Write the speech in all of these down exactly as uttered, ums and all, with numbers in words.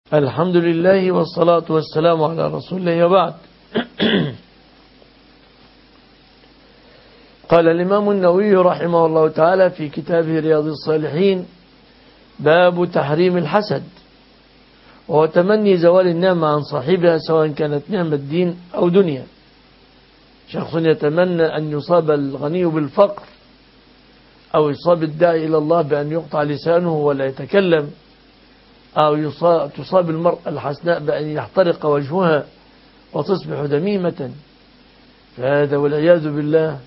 الحمد لله والصلاة والسلام على رسول الله وبعد. قال الإمام النووي رحمه الله تعالى في كتابه رياض الصالحين: باب تحريم الحسد، وهو تمني زوال النعمة عن صاحبها سواء كانت نعمة دين أو دنيا. شخص يتمنى أن يصاب الغني بالفقر، أو يصاب الداعي إلى الله بأن يقطع لسانه ولا يتكلم، أو يصاب تصاب المرأة الحسناء بأن يحترق وجهها وتصبح دميمة، فهذا والعياذ بالله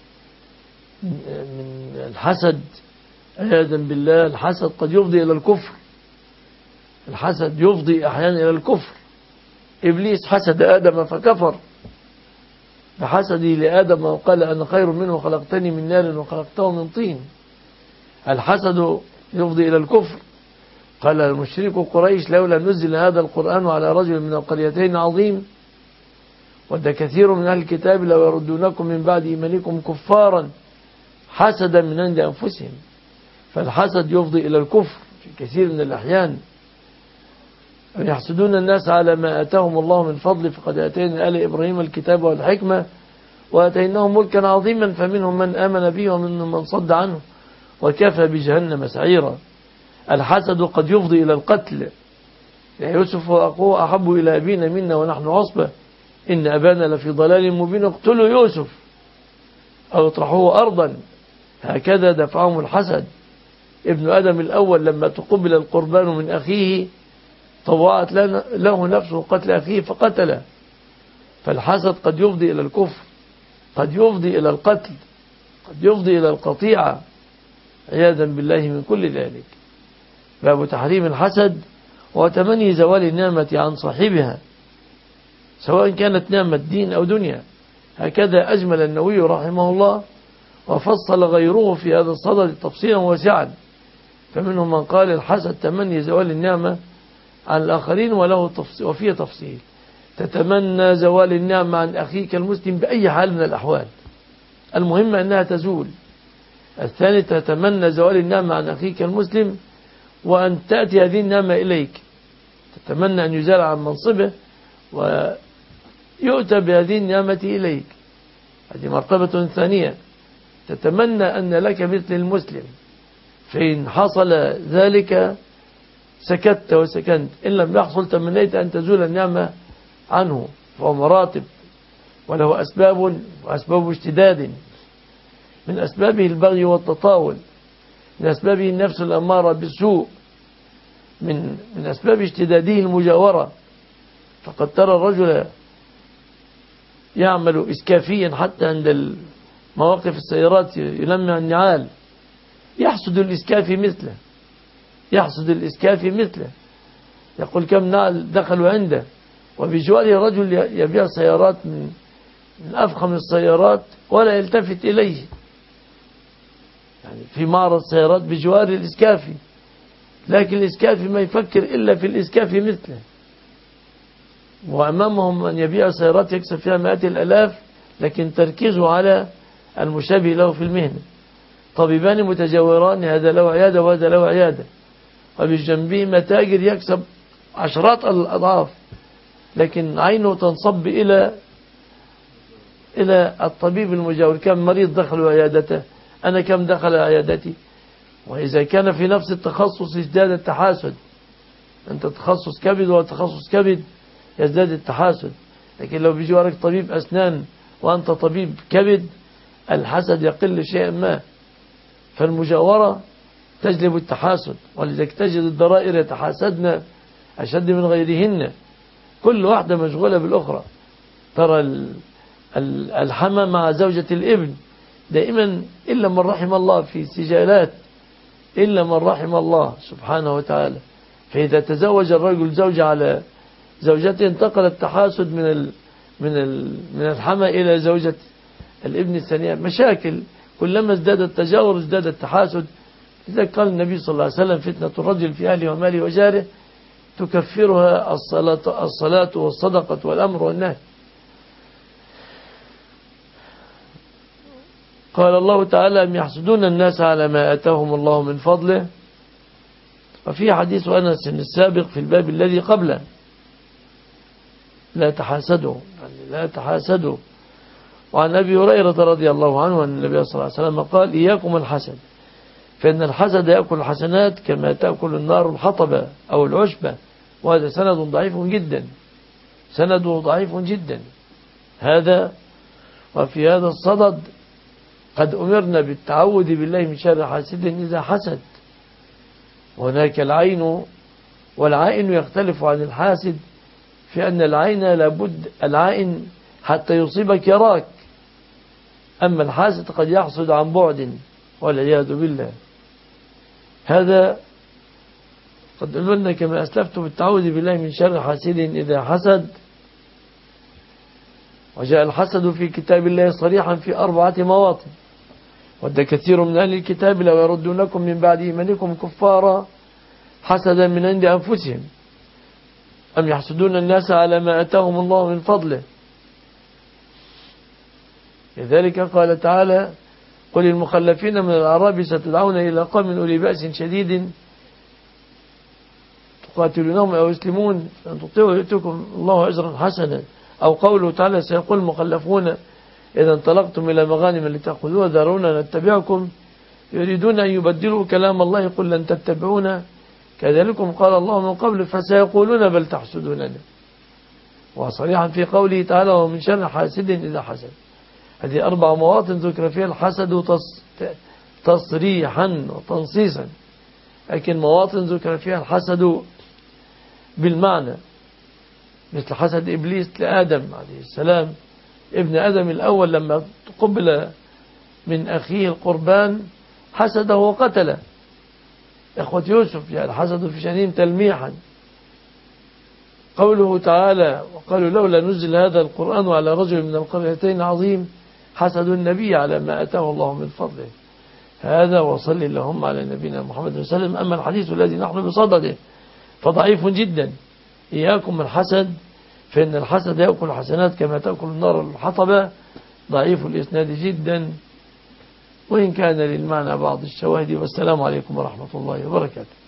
من الحسد. عياذا بالله الحسد قد يفضي إلى الكفر. الحسد يفضي أحيانا إلى الكفر. إبليس حسد آدم فكفر بحسده لآدم وقال أنا خير منه، خلقتني من نار وخلقته من طين. الحسد يفضي إلى الكفر. قال المشرك قريش: لولا نزل هذا القرآن على رجل من القريتين عظيم، ود كثير من أهل الكتاب لو يردونكم من بعد إيمانكم كفارا حسدا من عند أنفسهم. فالحسد يفضي إلى الكفر في كثير من الأحيان. يحسدون الناس على ما آتاهم الله من فضل، فقد آتينا آل إبراهيم الكتاب والحكمة وآتيناهم ملكا عظيما، فمنهم من آمن به ومنهم من صد عنه وكفى بجهنم سعيرا. الحسد قد يفضي إلى القتل. يا يوسف وأخوه أحب إلى أبينا منا ونحن عصبة إن أبانا لفي ضلال مبين، اقتلوا يوسف أو اطرحوه أرضا. هكذا دفعهم الحسد. ابن آدم الأول لما تقبل القربان من أخيه طوعت له نفسه قتل أخيه فقتله. فالحسد قد يفضي إلى الكفر، قد يفضي إلى القتل، قد يفضي إلى القطيعة، عياذا بالله من كل ذلك. باب تحريم الحسد وتمني زوال النعمة عن صاحبها سواء كانت نعمة دين أو دنيا. هكذا أجمل النووي رحمه الله، وفصل غيره في هذا الصدد تفصيلا واسعا. فمنهم من قال الحسد تمني زوال النعمة عن الآخرين وله تفصيل وفيه تفصيل. تتمنى زوال النعمة عن أخيك المسلم بأي حال من الأحوال، المهم أنها تزول. الثاني تتمنى زوال النعمة عن أخيك المسلم وأن تأتي هذه النعمة إليك. تتمنى أن يزال عن منصبه ويؤتى بهذه النعمة إليك، هذه مرتبة ثانية. تتمنى أن لك مثل المسلم، فإن حصل ذلك سكت وسكنت، إن لم يحصل تمنيت أن تزول النعمة عنه. فهو مراتب وله أسباب، وأسباب اشتداد. من أسبابه البغي والتطاول، من أسبابه النفس الأمارة بالسوء، من من أسباب اشتداده المجاورة. فقد ترى الرجل يعمل إسكافيا حتى عند مواقف السيارات يلمع النعال، يحسد الإسكافي مثله، يحسد الإسكافي مثله، يقول كم نعل دخلوا عنده. وبجواره رجل يبيع سيارات من من أفخم السيارات ولا يلتفت إليه، يعني في معرض سيارات بجوار الإسكافي، لكن الإسكافي ما يفكر إلا في الإسكافي مثله. وأمامهم من يبيع سيارات يكسب فيها مئات الألاف، لكن تركيزه على المشابه له في المهنة. طبيبان متجاوران، هذا له عيادة وهذا له عيادة، وبجنبهما تاجر يكسب عشرات الأضعاف، لكن عينه تنصب إلى إلى الطبيب المجاور. كم مريض دخلوا عيادته، أنا كم دخل عيادتي. وإذا كان في نفس التخصص ازداد التحاسد. أنت تخصص كبد وتخصص كبد يزداد التحاسد، لكن لو بجوارك طبيب أسنان وأنت طبيب كبد الحسد يقل شيئا ما. فالمجاورة تجلب التحاسد، ولذلك تجد الضرائر يتحاسدن أشد من غيرهن، كل واحدة مشغولة بالأخرى. ترى الحمى مع زوجة الابن دائما إلا من رحم الله في سجالات، إلا من رحم الله سبحانه وتعالى. فإذا تزوج الرجل زوجة على زوجته انتقل التحاسد من ال من ال من الحمى إلى زوجة الابن الثانية. مشاكل، كلما ازداد التجاور ازداد التحاسد. إذا قال النبي صلى الله عليه وسلم فتنة الرجل في أهله وماله وجاره تكفرها الصلاة, الصلاة والصدقة والأمر والنهي. قال الله تعالى: أم يحسدون الناس على ما آتاهم الله من فضله وفي حديث أنس السابق في الباب الذي قبله لا تحاسدوا، يعني لا تحاسدوا. وعن أبي هريرة رضي الله عنه أن النبي صلى الله عليه وسلم قال إياكم الحسد فإن الحسد يأكل الحسنات كما تأكل النار الحطب أو العشبة. وهذا سند ضعيف جدا، سنده ضعيف جدا هذا. وفي هذا الصدد قد أمرنا بالتعوذ بالله من شر حاسد إذا حسد. وهناك العين، والعائن يختلف عن الحاسد في أن العين لابد العائن حتى يصيبك يراك، أما الحاسد قد يحسد عن بعد والعياذ بالله. هذا قد أمرنا كما أسلفت بالتعوذ بالله من شر حاسد إذا حسد. وجاء الحسد في كتاب الله صريحا في أربعة مواطن. ود كثير من أهل الكتاب لو يردونكم من بعد إيمانكم كفارا حسدا من عند أنفسهم أم يحسدون الناس على ما أتاهم الله من فضله. لذلك قال تعالى قل المخلفين من الأعراب ستدعون إلى قوم أولي بأس شديد تقاتلونهم أو يسلمون أن تطيعوا يؤتكم الله أجرا حسنا. أو قوله تعالى سيقول المخلفون إذا انطلقتم إلى مغانم لتأخذوها ذرونا نتبعكم يريدون أن يبدلوا كلام الله قل لن تتبعونا كذلكم قال الله من قبل فسيقولون بل تحسدوننا. وصريحا في قوله تعالى ومن شر حاسد إذا حسد. هذه أربع مواطن ذكر فيها الحسد تصريحا وتنصيصا، لكن مواطن ذكر فيها الحسد بالمعنى، مثل حسد إبليس لآدم عليه السلام ابن آدم الأول لما تقبل من أخيه القربان حسده وقتله. إخوة يوسف يعني الحسد في شأنهم تلميحا. قوله تعالى وقالوا لولا نزل هذا القرآن على رجل من القريتين عظيم حسد النبي على ما أتاه الله من فضله. هذا وصل اللهم على نبينا محمد صلى الله عليه وسلم. أما الحديث الذي نحن بصدده فضعيف جدا. إياكم الحسد فإن الحسد يأكل الحسنات كما تأكل النار الحطب. ضعيف الإسناد جدا وإن كان للمعنى بعض الشواهد. والسلام عليكم ورحمة الله وبركاته.